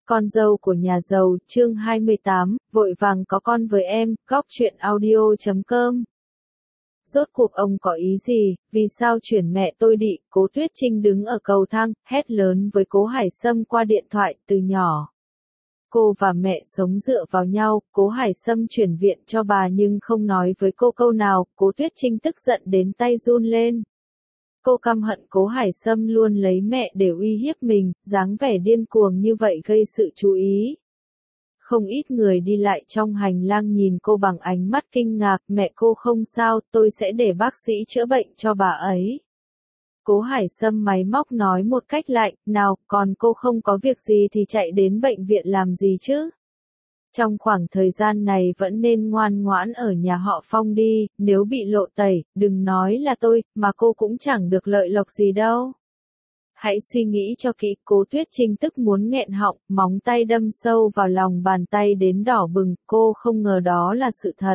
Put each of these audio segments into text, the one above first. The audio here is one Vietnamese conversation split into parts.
Con dâu của nhà giàu, chương 28, vội vàng có con với em, góc truyện audio.com. Rốt cuộc ông có ý gì, vì sao chuyển mẹ tôi đi? Cố Tuyết Trinh đứng ở cầu thang, hét lớn với Cố Hải Sâm qua điện thoại. Từ nhỏ, cô và mẹ sống dựa vào nhau. Cố Hải Sâm chuyển viện cho bà nhưng không nói với cô câu nào. Cố Tuyết Trinh tức giận đến tay run lên. Cô căm hận Cố Hải Sâm luôn lấy mẹ để uy hiếp mình, dáng vẻ điên cuồng như vậy gây sự chú ý. Không ít người đi lại trong hành lang nhìn cô bằng ánh mắt kinh ngạc. Mẹ cô không sao, tôi sẽ để bác sĩ chữa bệnh cho bà ấy. Cố Hải Sâm máy móc nói một cách lạnh, nào, còn cô không có việc gì thì chạy đến bệnh viện làm gì chứ? Trong khoảng thời gian này vẫn nên ngoan ngoãn ở nhà họ Phong đi, nếu bị lộ tẩy, đừng nói là tôi, mà cô cũng chẳng được lợi lộc gì đâu. Hãy suy nghĩ cho kỹ. Cố Tuyết Trinh tức muốn nghẹn họng, móng tay đâm sâu vào lòng bàn tay đến đỏ bừng, cô không ngờ đó là sự thật.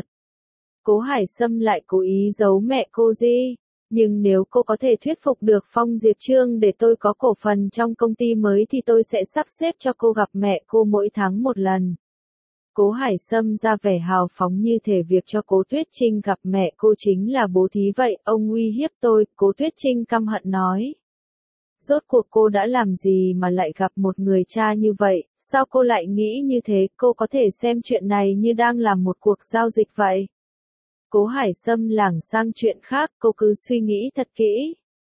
Cố Hải Sâm lại cố ý giấu mẹ cô gì? Nhưng nếu cô có thể thuyết phục được Phong Diệp Trương để tôi có cổ phần trong công ty mới thì tôi sẽ sắp xếp cho cô gặp mẹ cô mỗi tháng một lần. Cố Hải Sâm ra vẻ hào phóng như thể việc cho Cố Tuyết Trinh gặp mẹ cô chính là bố thí vậy. Ông uy hiếp tôi, Cố Tuyết Trinh căm hận nói. Rốt cuộc cô đã làm gì mà lại gặp một người cha như vậy, sao cô lại nghĩ như thế? Cô có thể xem chuyện này như đang làm một cuộc giao dịch vậy. Cố Hải Sâm lảng sang chuyện khác, cô cứ suy nghĩ thật kỹ.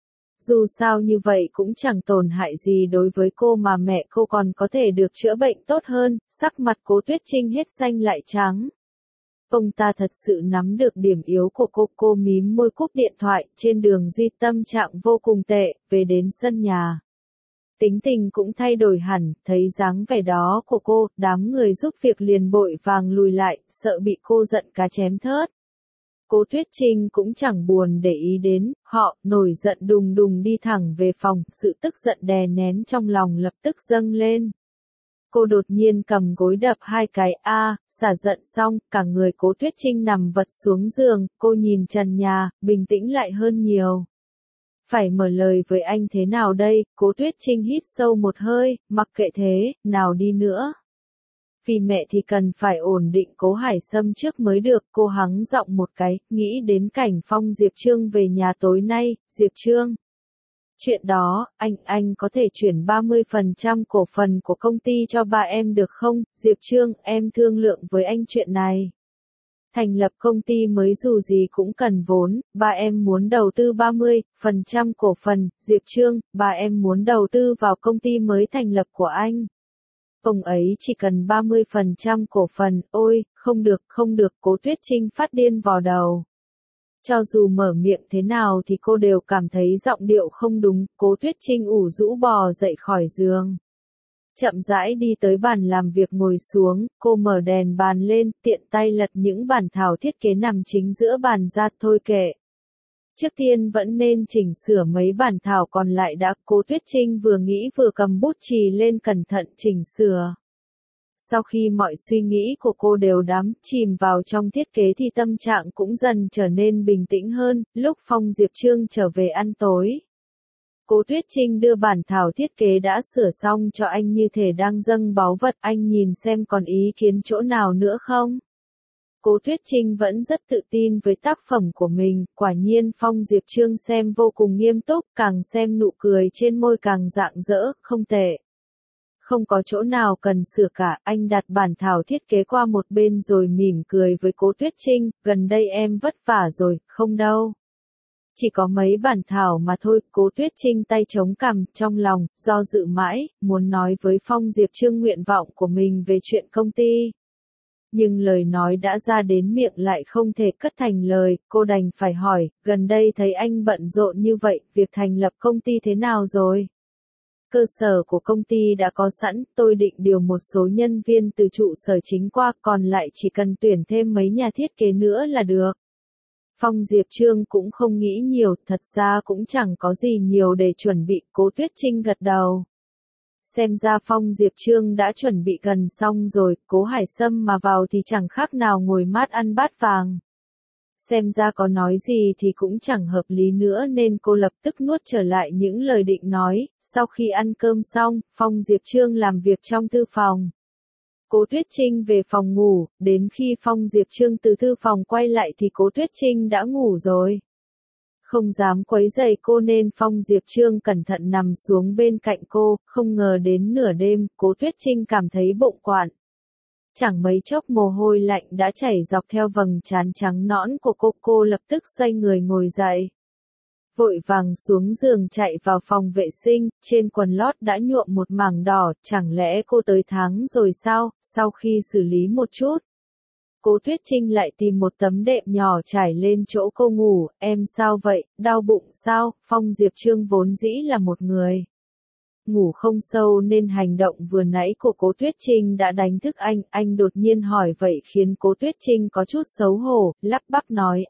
Dù sao như vậy cũng chẳng tổn hại gì đối với cô mà mẹ cô còn có thể được chữa bệnh tốt hơn. Sắc mặt Cố Tuyết Trinh hết xanh lại trắng. Ông ta thật sự nắm được điểm yếu của cô mím môi cúp điện thoại. Trên đường di tâm trạng vô cùng tệ, về đến sân nhà. Tính tình cũng thay đổi hẳn, thấy dáng vẻ đó của cô, đám người giúp việc liền vội vàng lùi lại, sợ bị cô giận cá chém thớt. Cố Tuyết Trinh cũng chẳng buồn để ý đến họ, nổi giận đùng đùng đi thẳng về phòng, sự tức giận đè nén trong lòng lập tức dâng lên. Cô đột nhiên cầm gối đập hai cái, xả giận xong, cả người Cố Tuyết Trinh nằm vật xuống giường, cô nhìn trần nhà, bình tĩnh lại hơn nhiều. Phải mở lời với anh thế nào đây? Cố Tuyết Trinh hít sâu một hơi, mặc kệ thế, nào đi nữa. Vì mẹ thì cần phải ổn định Cố Hải Sâm trước mới được. Cô hắng giọng một cái, nghĩ đến cảnh Phong Diệp Trương về nhà tối nay. Diệp Trương, chuyện đó, anh có thể chuyển 30% cổ phần của công ty cho ba em được không? Diệp Trương, em thương lượng với anh chuyện này. Thành lập công ty mới dù gì cũng cần vốn, ba em muốn đầu tư 30% cổ phần. Diệp Trương, ba em muốn đầu tư vào công ty mới thành lập của anh. Ông ấy chỉ cần 30% cổ phần. Ôi, không được, Cố Tuyết Trinh phát điên vào đầu. Cho dù mở miệng thế nào thì cô đều cảm thấy giọng điệu không đúng. Cố Tuyết Trinh ủ rũ bò dậy khỏi giường. Chậm rãi đi tới bàn làm việc ngồi xuống, cô mở đèn bàn lên, tiện tay lật những bản thảo thiết kế nằm chính giữa bàn ra. Thôi kệ. Trước tiên vẫn nên chỉnh sửa mấy bản thảo còn lại đã. Cố Tuyết Trinh vừa nghĩ vừa cầm bút chì lên cẩn thận chỉnh sửa. Sau khi mọi suy nghĩ của cô đều đắm chìm vào trong thiết kế thì tâm trạng cũng dần trở nên bình tĩnh hơn. Lúc Phong Diệp Trương trở về ăn tối, Cố Tuyết Trinh đưa bản thảo thiết kế đã sửa xong cho anh như thể đang dâng báu vật. Anh nhìn xem còn ý kiến chỗ nào nữa không? Cố Tuyết Trinh vẫn rất tự tin với tác phẩm của mình. Quả nhiên Phong Diệp Trương xem vô cùng nghiêm túc, càng xem nụ cười trên môi càng rạng rỡ, không tệ. Không có chỗ nào cần sửa cả. Anh đặt bản thảo thiết kế qua một bên rồi mỉm cười với Cố Tuyết Trinh, gần đây em vất vả rồi, không đâu. Chỉ có mấy bản thảo mà thôi. Cố Tuyết Trinh tay chống cằm, trong lòng do dự mãi, muốn nói với Phong Diệp Trương nguyện vọng của mình về chuyện công ty. Nhưng lời nói đã ra đến miệng lại không thể cất thành lời. Cô đành phải hỏi, gần đây thấy anh bận rộn như vậy, việc thành lập công ty thế nào rồi? Cơ sở của công ty đã có sẵn, tôi định điều một số nhân viên từ trụ sở chính qua, còn lại chỉ cần tuyển thêm mấy nhà thiết kế nữa là được. Phong Diệp Trương cũng không nghĩ nhiều, thật ra cũng chẳng có gì nhiều để chuẩn bị. Cố Tuyết Trinh gật đầu. Xem ra Phong Diệp Trương đã chuẩn bị gần xong rồi. Cố Hải Sâm mà vào thì chẳng khác nào ngồi mát ăn bát vàng. xem ra có nói gì thì cũng chẳng hợp lý nữa nên cô lập tức nuốt trở lại những lời định nói. Sau khi ăn cơm xong, Phong Diệp Trương làm việc trong thư phòng. Cố Tuyết Trinh về phòng ngủ, đến khi Phong Diệp Trương từ thư phòng quay lại thì Cố Tuyết Trinh đã ngủ rồi. Không dám quấy rầy cô nên Phong Diệp Trương cẩn thận nằm xuống bên cạnh cô, không ngờ đến nửa đêm, Cố Tuyết Trinh cảm thấy bụng quặn. Chẳng mấy chốc mồ hôi lạnh đã chảy dọc theo vầng trán trắng nõn của cô lập tức xoay người ngồi dậy. Vội vàng xuống giường chạy vào phòng vệ sinh, trên quần lót đã nhuộm một mảng đỏ, chẳng lẽ cô tới tháng rồi sao? Sau khi xử lý một chút, Cố Tuyết Trinh lại tìm một tấm đệm nhỏ trải lên chỗ cô ngủ. Em sao vậy, đau bụng sao? Phong Diệp Trương vốn dĩ là một người ngủ không sâu nên hành động vừa nãy của Cố Tuyết Trinh đã đánh thức anh đột nhiên hỏi vậy khiến Cố Tuyết Trinh có chút xấu hổ, lắp bắp nói,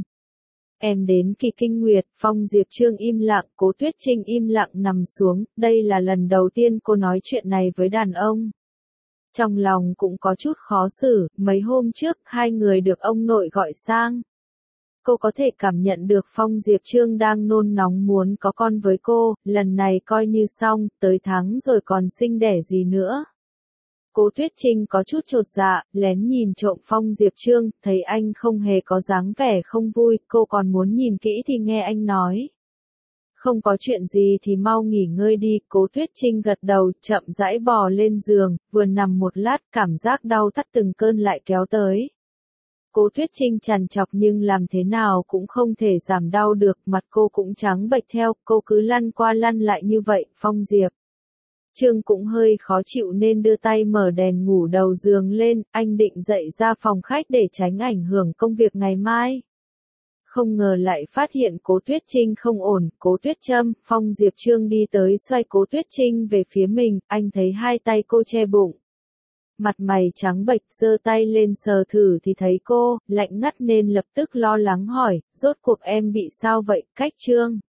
em đến kỳ kinh nguyệt. Phong Diệp Trương im lặng, Cố Tuyết Trinh im lặng nằm xuống, đây là lần đầu tiên cô nói chuyện này với đàn ông. Trong lòng cũng có chút khó xử, mấy hôm trước hai người được ông nội gọi sang. Cô có thể cảm nhận được Phong Diệp Trương đang nôn nóng muốn có con với cô, lần này coi như xong, tới tháng rồi còn sinh đẻ gì nữa. Cố Tuyết Trinh có chút chột dạ, lén nhìn trộm Phong Diệp Trương, thấy anh không hề có dáng vẻ không vui, cô còn muốn nhìn kỹ thì nghe anh nói. Không có chuyện gì thì mau nghỉ ngơi đi. Cố Tuyết Trinh gật đầu, chậm rãi bò lên giường, vừa nằm một lát, cảm giác đau thắt từng cơn lại kéo tới. Cố Tuyết Trinh trằn trọc nhưng làm thế nào cũng không thể giảm đau được, mặt cô cũng trắng bệch theo, cô cứ lăn qua lăn lại như vậy. Phong Diệp Trương cũng hơi khó chịu nên đưa tay mở đèn ngủ đầu giường lên, anh định dậy ra phòng khách để tránh ảnh hưởng công việc ngày mai. Không ngờ lại phát hiện Cố Tuyết Trinh không ổn. Cố Tuyết Trâm. Phong Diệp Trương đi tới xoay Cố Tuyết Trinh về phía mình, anh thấy hai tay cô che bụng. Mặt mày trắng bệch, giơ tay lên sờ thử thì thấy cô lạnh ngắt nên lập tức lo lắng hỏi, rốt cuộc em bị sao vậy? Cách Trương